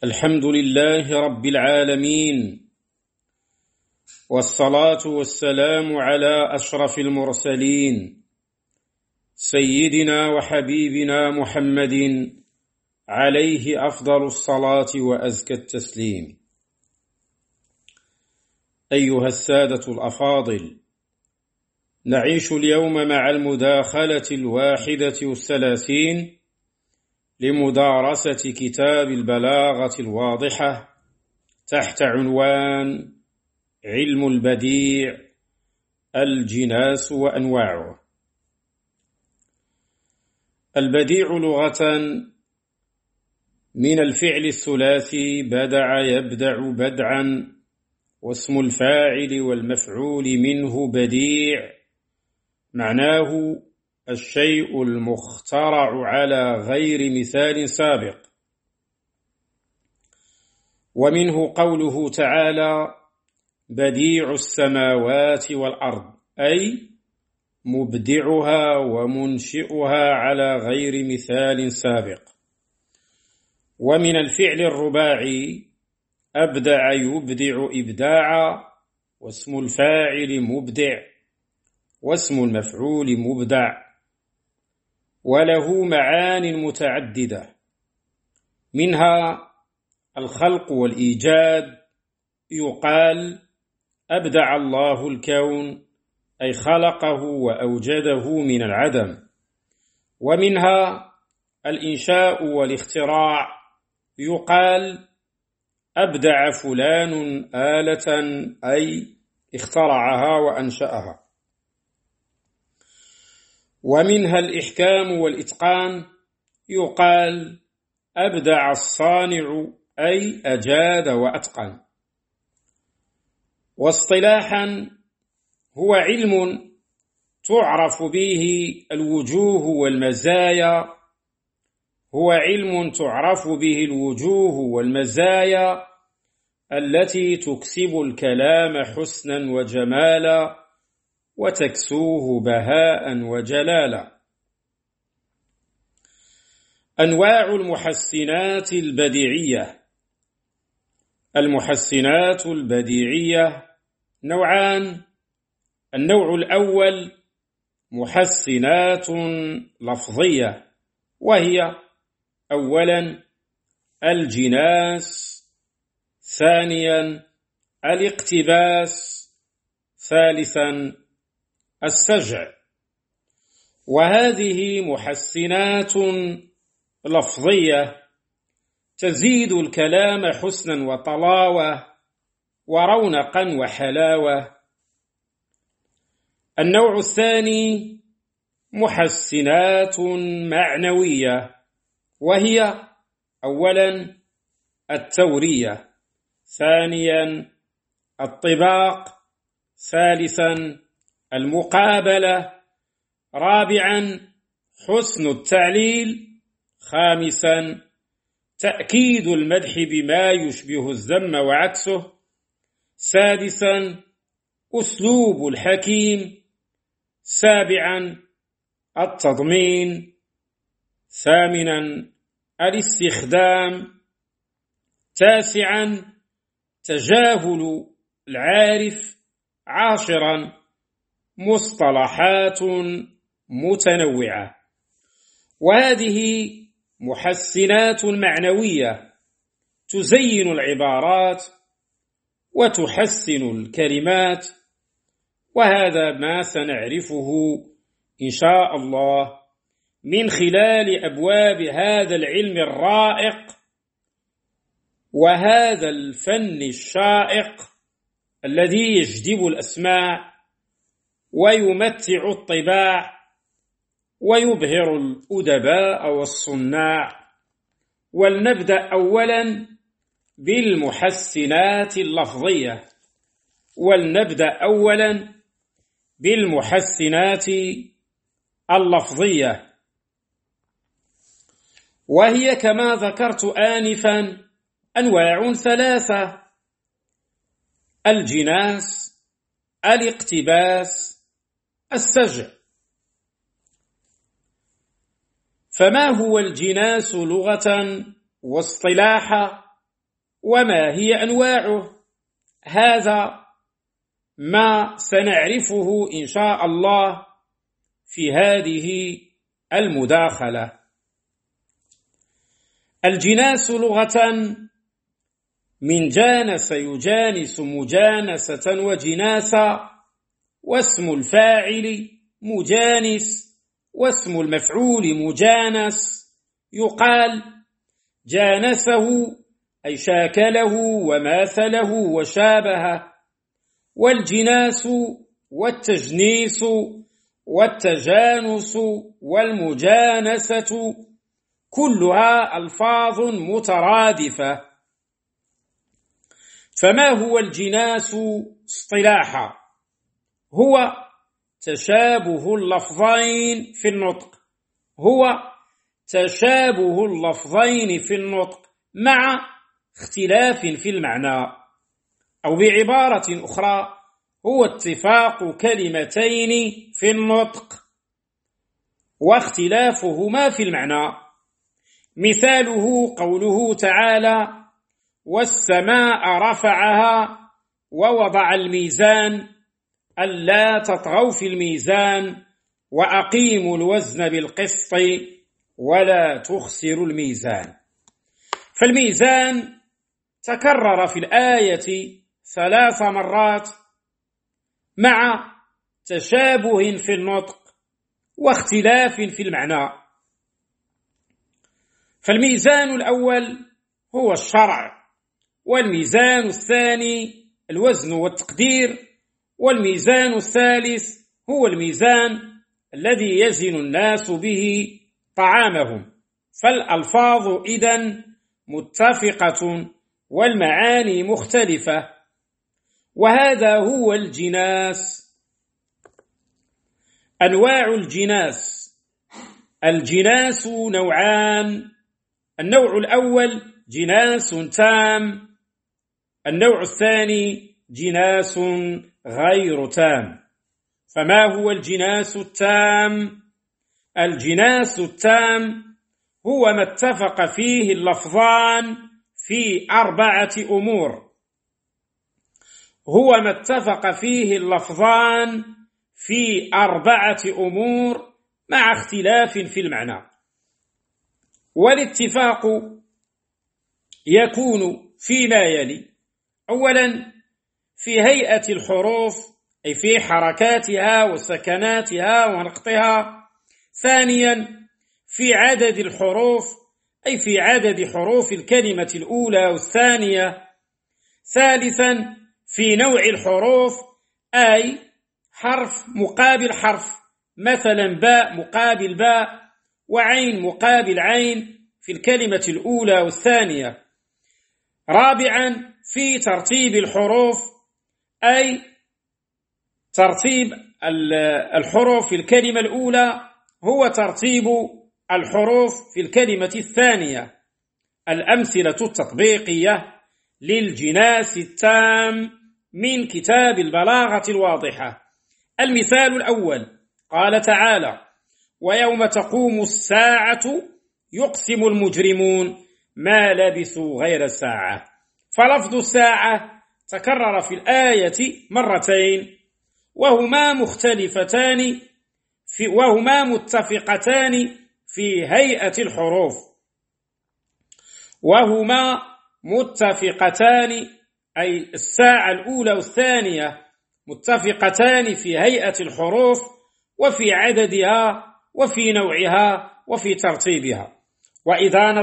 الحمد لله رب العالمين، والصلاة والسلام على أشرف المرسلين سيدنا وحبيبنا محمد عليه أفضل الصلاة وأزكى التسليم. أيها السادة الأفاضل، نعيش اليوم مع المداخلة 31 لمدارسة كتاب البلاغة الواضحة تحت عنوان علم البديع، الجناس وأنواعه. البديع لغة من الفعل الثلاثي بدع يبدع بدعا، واسم الفاعل والمفعول منه بديع، معناه الشيء المخترع على غير مثال سابق. ومنه قوله تعالى: بديع السماوات والأرض، أي مبدعها ومنشئها على غير مثال سابق. ومن الفعل الرباعي أبدع يبدع إبداعا، واسم الفاعل مبدع، واسم المفعول مبدع، وله معان متعددة، منها الخلق والإيجاد، يقال أبدع الله الكون، أي خلقه وأوجده من العدم. ومنها الإنشاء والاختراع، يقال أبدع فلان آلة، أي اخترعها وأنشأها. ومنها الإحكام والإتقان، يقال أبدع الصانع، أي أجاد وأتقن. واصطلاحا هو علم تعرف به الوجوه والمزايا، التي تكسب الكلام حسنا وجمالا، وتكسوه بهاء وجلالا. أنواع المحسنات البديعية. المحسنات البديعية نوعان: النوع الأول محسنات لفظية، وهي أولا الجناس، ثانيا الاقتباس، ثالثا السجع. وهذه محسنات لفظية تزيد الكلام حسنا وطلاوة ورونقا وحلاوة. النوع الثاني محسنات معنوية، وهي أولا التورية، ثانيا الطباق، ثالثا المقابلة، رابعا حسن التعليل، خامسا تأكيد المدح بما يشبه الذم وعكسه، سادسا أسلوب الحكيم، سابعا التضمين، ثامنا الاستخدام، تاسعا تجاهل العارف، عاشرا مصطلحات متنوعة. وهذه محسنات معنوية تزين العبارات وتحسن الكلمات، وهذا ما سنعرفه إن شاء الله من خلال أبواب هذا العلم الرائق وهذا الفن الشائق الذي يجذب الأسماع ويمتع الطباع ويبهر الأدباء والصناع. ولنبدأ أولا بالمحسنات اللفظية، وهي كما ذكرت آنفا أنواع ثلاثة: الجناس، الاقتباس، السجع. فما هو الجناس لغة واصطلاحا؟ وما هي أنواعه؟ هذا ما سنعرفه إن شاء الله في هذه المداخلة. الجناس لغة من جانس يجانس مجانسة وجناسا، واسم الفاعل مجانس واسم المفعول مجانس. يقال جانسه أي شاكله وماثله وشابهه. والجناس والتجنيس والتجانس والمجانسة كلها ألفاظ مترادفة. فما هو الجناس اصطلاحا؟ هو تشابه اللفظين في النطق، تشابه اللفظين في النطق مع اختلاف في المعنى، أو بعبارة أخرى هو اتفاق كلمتين في النطق واختلافهما في المعنى. مثاله قوله تعالى: والسماء رفعها ووضع الميزان ألا تطغوا في الميزان وأقيموا الوزن بالقسط ولا تخسروا الميزان. فالميزان تكرر في الآية 3 مرات مع تشابه في النطق واختلاف في المعنى. فالميزان الأول هو الشرع، والميزان الثاني الوزن والتقدير، والميزان الثالث هو الميزان الذي يزن الناس به طعامهم. فالألفاظ إذن متفقة والمعاني مختلفة، وهذا هو الجناس. أنواع الجناس: الجناس نوعان: النوع الأول جناس تام، النوع الثاني جناس غير تام. فما هو الجناس التام؟ الجناس التام هو ما اتفق فيه اللفظان في 4 أمور، هو ما اتفق فيه اللفظان في 4 أمور مع اختلاف في المعنى. والاتفاق يكون فيما يلي: أولا في هيئة الحروف أي في حركاتها وسكناتها ونقطها. ثانيا في عدد الحروف أي في عدد حروف الكلمة الأولى والثانية. ثالثا في نوع الحروف أي حرف مقابل حرف، مثلا باء مقابل باء وعين مقابل عين في الكلمة الأولى والثانية. رابعا في ترتيب الحروف أي ترتيب الحروف في الكلمة الأولى هو ترتيب الحروف في الكلمة الثانية. الأمثلة التطبيقية للجناس التام من كتاب البلاغة الواضحة: المثال الأول قال تعالى: ويوم تقوم الساعة يقسم المجرمون ما لبثوا غير ساعة. فلفظ الساعة تكرر في الآية 2 وهما مختلفتان وهما متفقتان في هيئة الحروف، وهما متفقتان أي الساعة الأولى والثانية متفقتان في هيئة الحروف وفي عددها وفي نوعها وفي ترتيبها. وإذا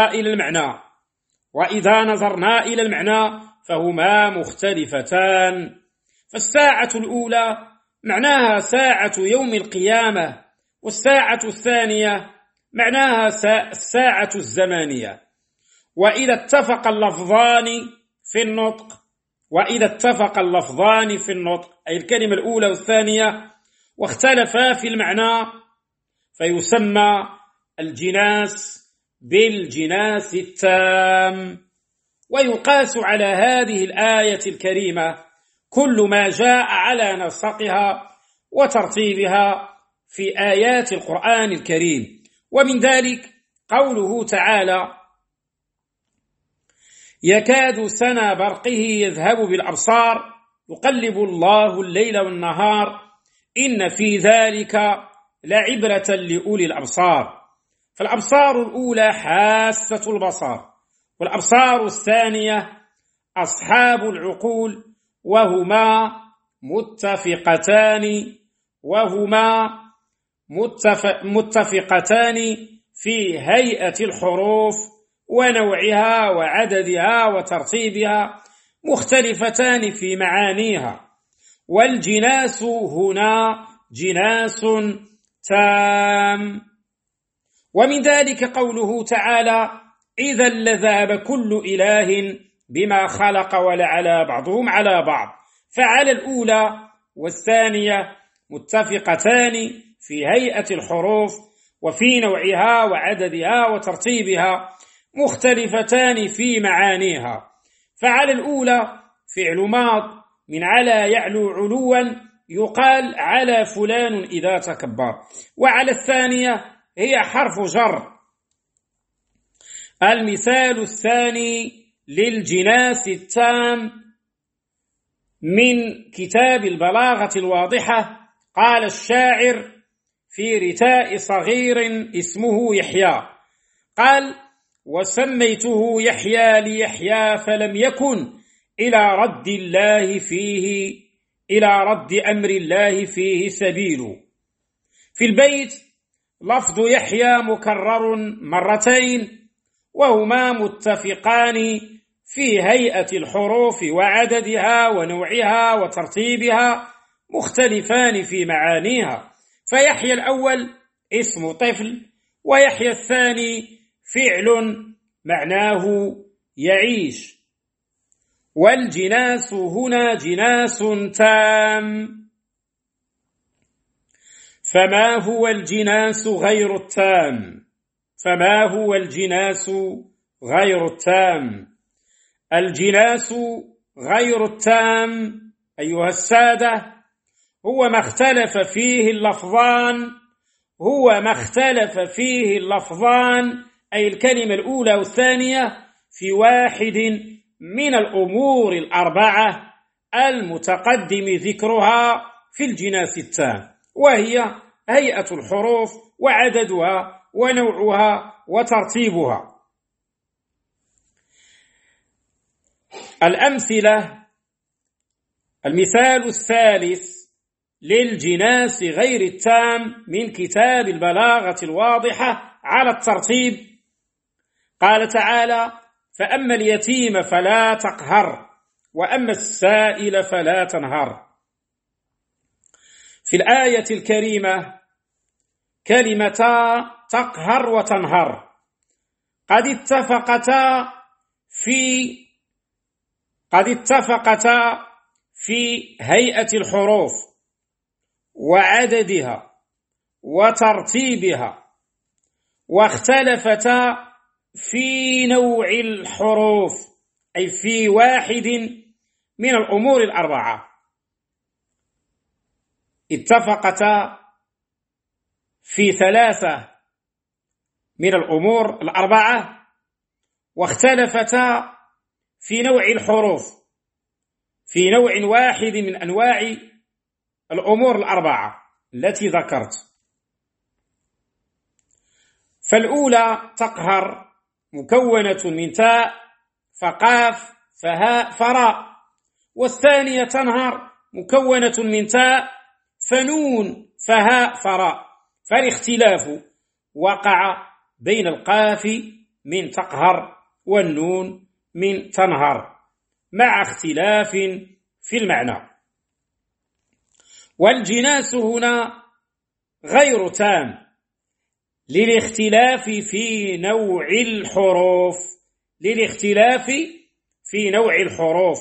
نظرنا إلى المعنى فهما مختلفتان. فالساعة الأولى معناها ساعة يوم القيامة، والساعة الثانية معناها الساعة الزمانية. وإذا اتفق اللفظان في النطق أي الكلمة الأولى والثانية واختلفا في المعنى فيسمى الجناس بالجناس التام. ويقاس على هذه الآية الكريمة كل ما جاء على نسقها وترتيبها في آيات القرآن الكريم. ومن ذلك قوله تعالى: يكاد سنا برقه يذهب بالأبصار يقلب الله الليل والنهار إن في ذلك لعبرة لأولي الأبصار. فالأبصار الأولى حاسة البصر، والأبصار الثانية أصحاب العقول، وهما متفقتان في هيئة الحروف ونوعها وعددها وترتيبها، مختلفتان في معانيها. والجناس هنا جناس تام. ومن ذلك قوله تعالى: إذا لذهب كل إله بما خلق ولعلى بعضهم على بعض. فعلى الأولى والثانية متفقتان في هيئة الحروف وفي نوعها وعددها وترتيبها، مختلفتان في معانيها. فعلى الأولى فعل ماض من على يعلو علوا، يقال على فلان إذا تكبر. وعلى الثانية هي حرف جر. المثال الثاني للجناس التام من كتاب البلاغة الواضحة. قال الشاعر في رثاء صغير اسمه يحيى، قال: وسميته يحيى ليحيى فلم يكن إلى رد أمر الله فيه سبيل. في البيت لفظ يحيى مكرر مرتين، وهما متفقان في هيئة الحروف وعددها ونوعها وترتيبها، مختلفان في معانيها. فيحيى الأول اسم طفل، ويحيى الثاني فعل معناه يعيش. والجناس هنا جناس تام. فما هو الجناس غير التام؟ فما هو الجناس غير التام؟ الجناس غير التام أيها السادة هو ما اختلف فيه اللفظان أي الكلمة الأولى والثانية في واحد من الأمور الأربعة المتقدم ذكرها في الجناس التام، وهي هيئة الحروف وعددها ونوعها وترتيبها. الأمثلة: المثال الثالث للجناس غير التام من كتاب البلاغة الواضحة على الترتيب. قال تعالى: فأما اليتيم فلا تقهر وأما السائل فلا تنهر. في الآية الكريمة كلمتا تقهر وتنهر قد اتفقتا في هيئة الحروف وعددها وترتيبها، واختلفتا في نوع الحروف أي في واحد من الأمور الأربعة. اتفقتا في 3 من الأمور الأربعة، واختلفتا في نوع الحروف في نوع واحد من أنواع الأمور الأربعة التي ذكرت. فالأولى تقهر مكونة من تاء فقاف فهاء فراء، والثانية تنهر مكونة من تاء فنون فهاء فراء. فالاختلاف وقع بين القاف من تقهر والنون من تنهر مع اختلاف في المعنى. والجناس هنا غير تام للاختلاف في نوع الحروف،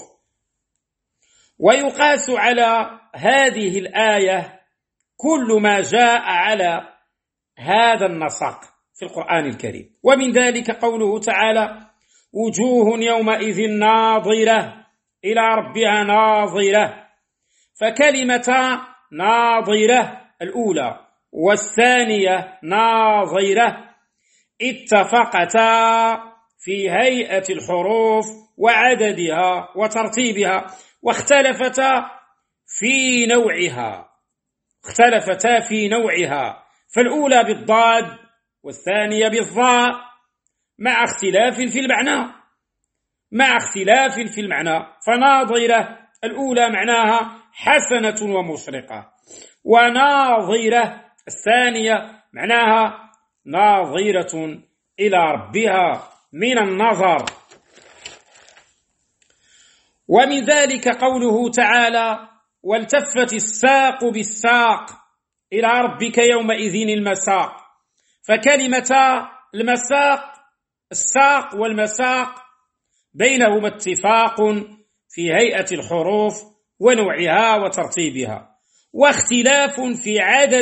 ويقاس على هذه الآية كل ما جاء على هذا النسق في القرآن الكريم. ومن ذلك قوله تعالى: وجوه يومئذ ناظرة إلى ربها ناظرة. فكلمة ناظرة الأولى والثانية ناظرة اتفقتا في هيئة الحروف وعددها وترتيبها، واختلفتا في نوعها، فالأولى بالضاد والثانية بالظاء، مع اختلاف في المعنى. فناظرة الأولى معناها حسنة ومشرقة، وناظرة الثانية معناها ناظرة إلى ربها من النظر. ومن ذلك قوله تعالى: والتفت الساق بالساق إلى ربك يومئذ المساق. فكلمة المساق، الساق والمساق، بينهما اتفاق في هيئة الحروف ونوعها وترتيبها، واختلاف في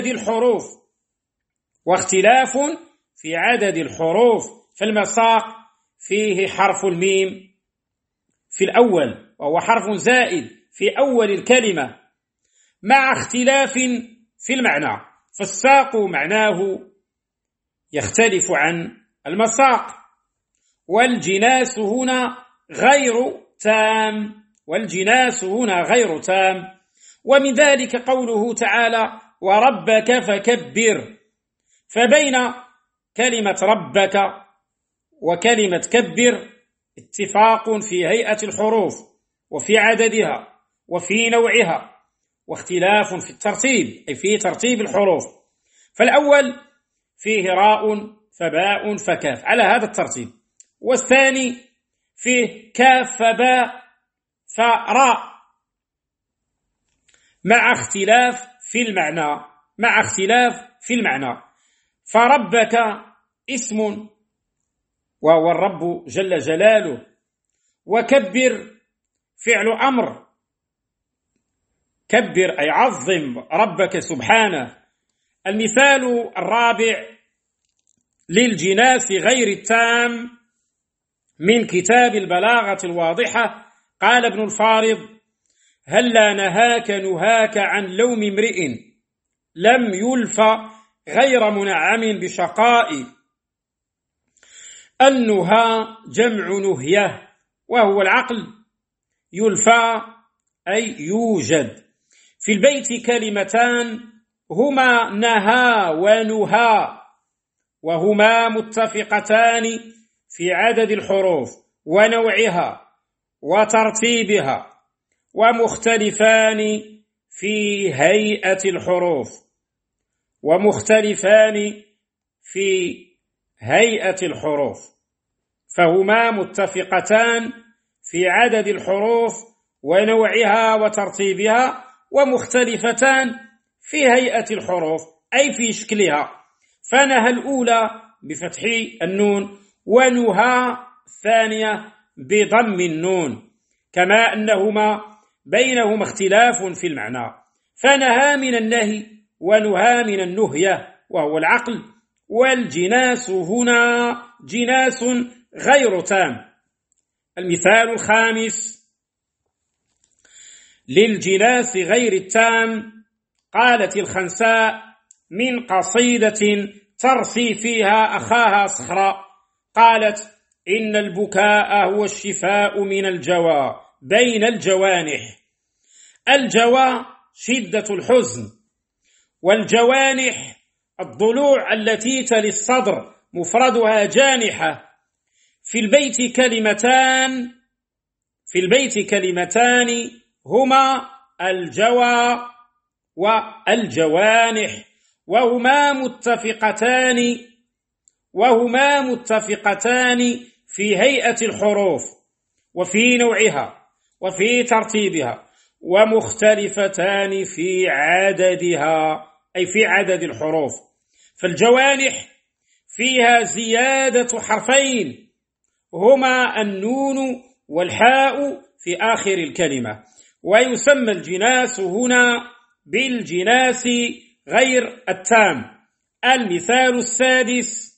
عدد الحروف. فالمساق فيه حرف الميم في الأول، وهو حرف زائد في أول الكلمة، مع اختلاف في المعنى. فالساق معناه يختلف عن المساق. والجناس هنا غير تام. ومن ذلك قوله تعالى: وربك فكبر. فبين كلمة ربك وكلمة كبر اتفاق في هيئة الحروف وفي عددها وفي نوعها، واختلاف في الترتيب، أي في ترتيب الحروف. فالأول فيه راء فباء فكاف على هذا الترتيب، والثاني فيه كاف فباء فراء، مع اختلاف في المعنى. فربك اسم وهو الرب جل جلاله، وكبر فعل أمر، كبر أي عظم ربك سبحانه. المثال الرابع للجناس غير التام من كتاب البلاغة الواضحة. قال ابن الفارض: هلا نهاك عن لوم امرئ لم يلف غير منعم بشقاء. النهى جمع نهية وهو العقل، يلفى أي يوجد. في البيت كلمتان هما نهى ونهى، وهما متفقتان في عدد الحروف ونوعها وترتيبها، ومختلفان في هيئة الحروف. فهما متفقتان في عدد الحروف ونوعها وترتيبها، ومختلفتان في هيئة الحروف أي في شكلها. فنهى الأولى بفتح النون، ونهى الثانية بضم النون، كما أنهما بينهما اختلاف في المعنى. فنهى من النهي ونهى من النهية وهو العقل. والجناس هنا جناس غير تام. المثال الخامس للجناس غير التام. قالت الخنساء من قصيدة ترثي فيها أخاها صخرا، قالت: إن البكاء هو الشفاء من الجوى بين الجوانح. الجوى شدة الحزن، والجوانح الضلوع التي تلي الصدر، مفردها جانحة. في البيت كلمتان هما الجوى والجوانح، وهما متفقتان في هيئة الحروف وفي نوعها وفي ترتيبها، ومختلفتان في عددها أي في عدد الحروف. فالجوانح فيها زيادة حرفين هما النون والحاء في آخر الكلمة. ويسمى الجناس هنا بالجناس غير التام. المثال السادس.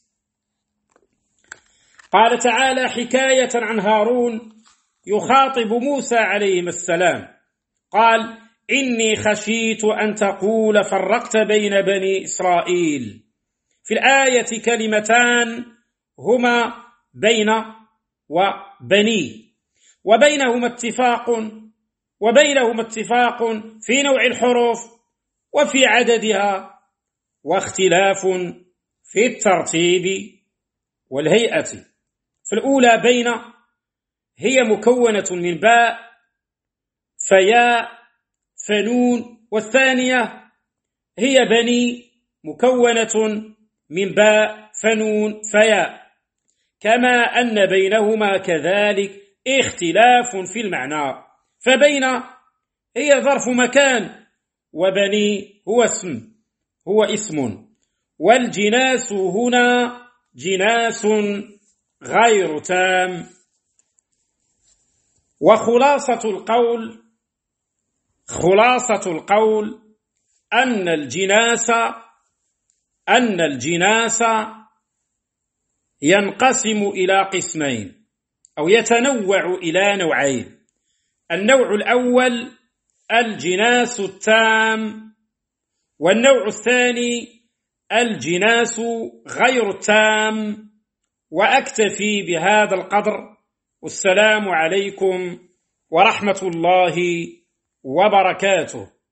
قال تعالى حكاية عن هارون يخاطب موسى عليه السلام، قال: إني خشيت أن تقول فرقت بين بني إسرائيل. في الآية كلمتان هما بين وبنيه، وبينهما اتفاق في نوع الحروف وفي عددها، واختلاف في الترتيب والهيئة. فالأولى بين هي مكونة من باء فياء فنون، والثانية هي بني مكونة من باء فنون فياء، كما أن بينهما كذلك اختلاف في المعنى، فبين هي ظرف مكان، وبني هو اسم، والجناس هنا جناس غير تام. وخلاصة القول أن الجناس ينقسم إلى قسمين أو يتنوع إلى نوعين. النوع الأول الجناس التام، والنوع الثاني الجناس غير التام. وأكتفي بهذا القدر، والسلام عليكم ورحمة الله وبركاته.